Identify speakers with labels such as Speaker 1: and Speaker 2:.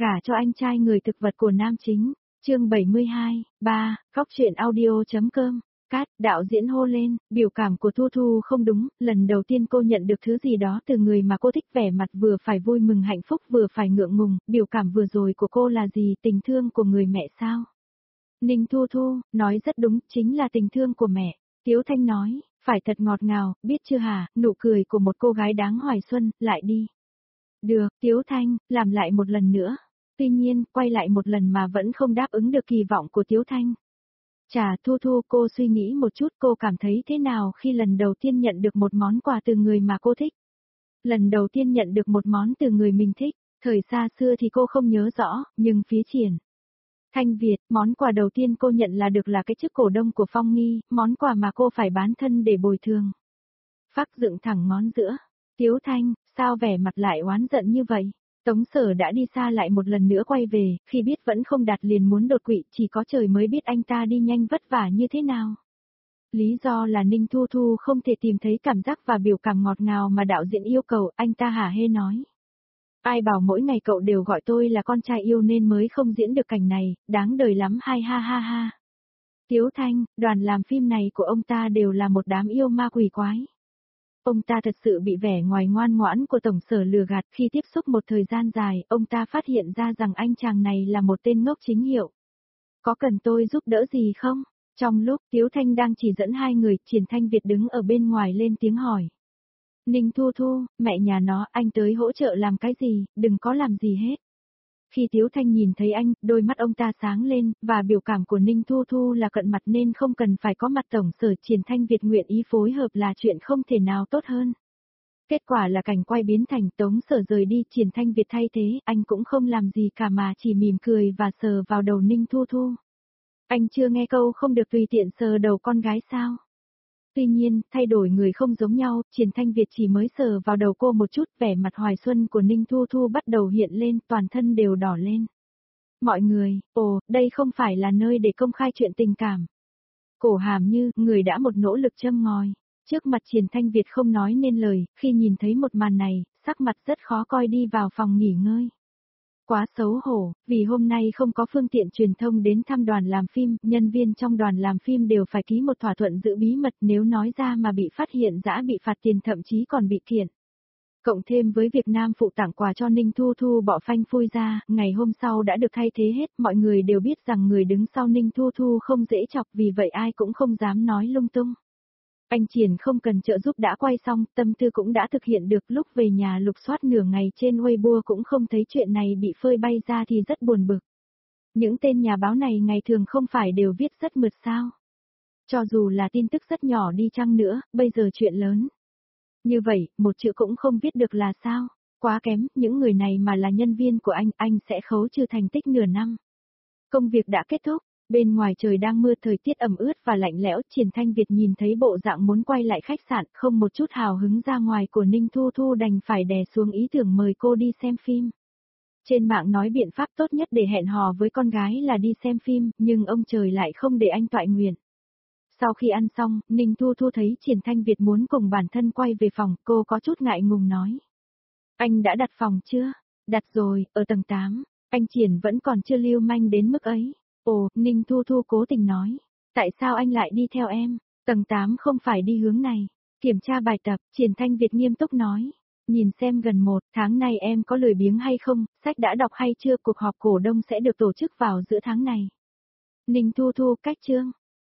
Speaker 1: Gả cho anh trai người thực vật của nam chính. Chương 72, 3, góc truyện audio.com. Cát, đạo diễn hô lên, biểu cảm của Thu Thu không đúng, lần đầu tiên cô nhận được thứ gì đó từ người mà cô thích, vẻ mặt vừa phải vui mừng hạnh phúc vừa phải ngượng ngùng, biểu cảm vừa rồi của cô là gì, tình thương của người mẹ sao? Ninh Thu Thu, nói rất đúng, chính là tình thương của mẹ. Tiếu Thanh nói, phải thật ngọt ngào, biết chưa hả, nụ cười của một cô gái đáng hoài xuân, lại đi. Được, Tiếu Thanh, làm lại một lần nữa. Tuy nhiên, quay lại một lần mà vẫn không đáp ứng được kỳ vọng của Tiếu Thanh. Chà, Thu Thu, cô suy nghĩ một chút, cô cảm thấy thế nào khi lần đầu tiên nhận được một món quà từ người mà cô thích? Lần đầu tiên nhận được một món từ người mình thích, thời xa xưa thì cô không nhớ rõ, nhưng phía Triển Thanh Việt, món quà đầu tiên cô nhận là cái chức cổ đông của Phong Nghi, món quà mà cô phải bán thân để bồi thường. Phác dựng thẳng ngón giữa. Tiếu Thanh, sao vẻ mặt lại oán giận như vậy? Tống Sở đã đi xa lại một lần nữa quay về, khi biết vẫn không đạt liền muốn đột quỵ, chỉ có trời mới biết anh ta đi nhanh vất vả như thế nào. Lý do là Ninh Thu Thu không thể tìm thấy cảm giác và biểu cảm ngọt ngào mà đạo diễn yêu cầu, anh ta hả hê nói. Ai bảo mỗi ngày cậu đều gọi tôi là con trai yêu nên mới không diễn được cảnh này, đáng đời lắm hai ha ha ha. Tiếu Thanh, đoàn làm phim này của ông ta đều là một đám yêu ma quỷ quái. Ông ta thật sự bị vẻ ngoài ngoan ngoãn của Tổng Sở lừa gạt, khi tiếp xúc một thời gian dài, ông ta phát hiện ra rằng anh chàng này là một tên ngốc chính hiệu. Có cần tôi giúp đỡ gì không? Trong lúc Tiếu Thanh đang chỉ dẫn hai người, Triển Thanh Việt đứng ở bên ngoài lên tiếng hỏi. Ninh Thu Thu, mẹ nhà nó, anh tới hỗ trợ làm cái gì, đừng có làm gì hết. Khi Tiếu Thanh nhìn thấy anh, đôi mắt ông ta sáng lên, và biểu cảm của Ninh Thu Thu là cận mặt nên không cần phải có mặt Tổng Sở. Triển Thanh Việt nguyện ý phối hợp là chuyện không thể nào tốt hơn. Kết quả là cảnh quay biến thành Tống Sở rời đi, Triển Thanh Việt thay thế, anh cũng không làm gì cả mà chỉ mỉm cười và sờ vào đầu Ninh Thu Thu. Anh chưa nghe câu không được tùy tiện sờ đầu con gái sao? Tuy nhiên, thay đổi người không giống nhau, Triển Thanh Việt chỉ mới sờ vào đầu cô một chút, vẻ mặt hoài xuân của Ninh Thu Thu bắt đầu hiện lên, toàn thân đều đỏ lên. Mọi người, đây không phải là nơi để công khai chuyện tình cảm. Cổ Hàm Như, người đã một nỗ lực châm ngòi. Trước mặt Triển Thanh Việt không nói nên lời, khi nhìn thấy một màn này, sắc mặt rất khó coi đi vào phòng nghỉ ngơi. Quá xấu hổ, vì hôm nay không có phương tiện truyền thông đến thăm đoàn làm phim, nhân viên trong đoàn làm phim đều phải ký một thỏa thuận giữ bí mật, nếu nói ra mà bị phát hiện dã bị phạt tiền, thậm chí còn bị kiện. Cộng thêm với việc Nam Phụ tặng quà cho Ninh Thu Thu bỏ phanh phui ra, ngày hôm sau đã được thay thế hết, mọi người đều biết rằng người đứng sau Ninh Thu Thu không dễ chọc, vì vậy ai cũng không dám nói lung tung. Anh Triển không cần trợ giúp đã quay xong, tâm tư cũng đã thực hiện được, lúc về nhà lục soát nửa ngày trên Weibo cũng không thấy chuyện này bị phơi bay ra thì rất buồn bực. Những tên nhà báo này ngày thường không phải đều viết rất mượt sao? Cho dù là tin tức rất nhỏ đi chăng nữa, bây giờ chuyện lớn. Như vậy, một chữ cũng không viết được là sao? Quá kém, những người này mà là nhân viên của anh sẽ khấu trừ thành tích nửa năm. Công việc đã kết thúc. Bên ngoài trời đang mưa, thời tiết ẩm ướt và lạnh lẽo, Triển Thanh Việt nhìn thấy bộ dạng muốn quay lại khách sạn, không một chút hào hứng ra ngoài của Ninh Thu Thu đành phải đè xuống ý tưởng mời cô đi xem phim. Trên mạng nói biện pháp tốt nhất để hẹn hò với con gái là đi xem phim, nhưng ông trời lại không để anh toại nguyện. Sau khi ăn xong, Ninh Thu Thu thấy Triển Thanh Việt muốn cùng bản thân quay về phòng, cô có chút ngại ngùng nói. Anh đã đặt phòng chưa? Đặt rồi, ở tầng 8, anh Triển vẫn còn chưa lưu manh đến mức ấy. Ninh Thu Thu cố tình nói. Tại sao anh lại đi theo em? Tầng 8 không phải đi hướng này. Kiểm tra bài tập, Triển Thanh Việt nghiêm túc nói. Nhìn xem gần 1 tháng nay em có lười biếng hay không, sách đã đọc hay chưa, cuộc họp cổ đông sẽ được tổ chức vào giữa tháng này. Ninh Thu Thu cách chương.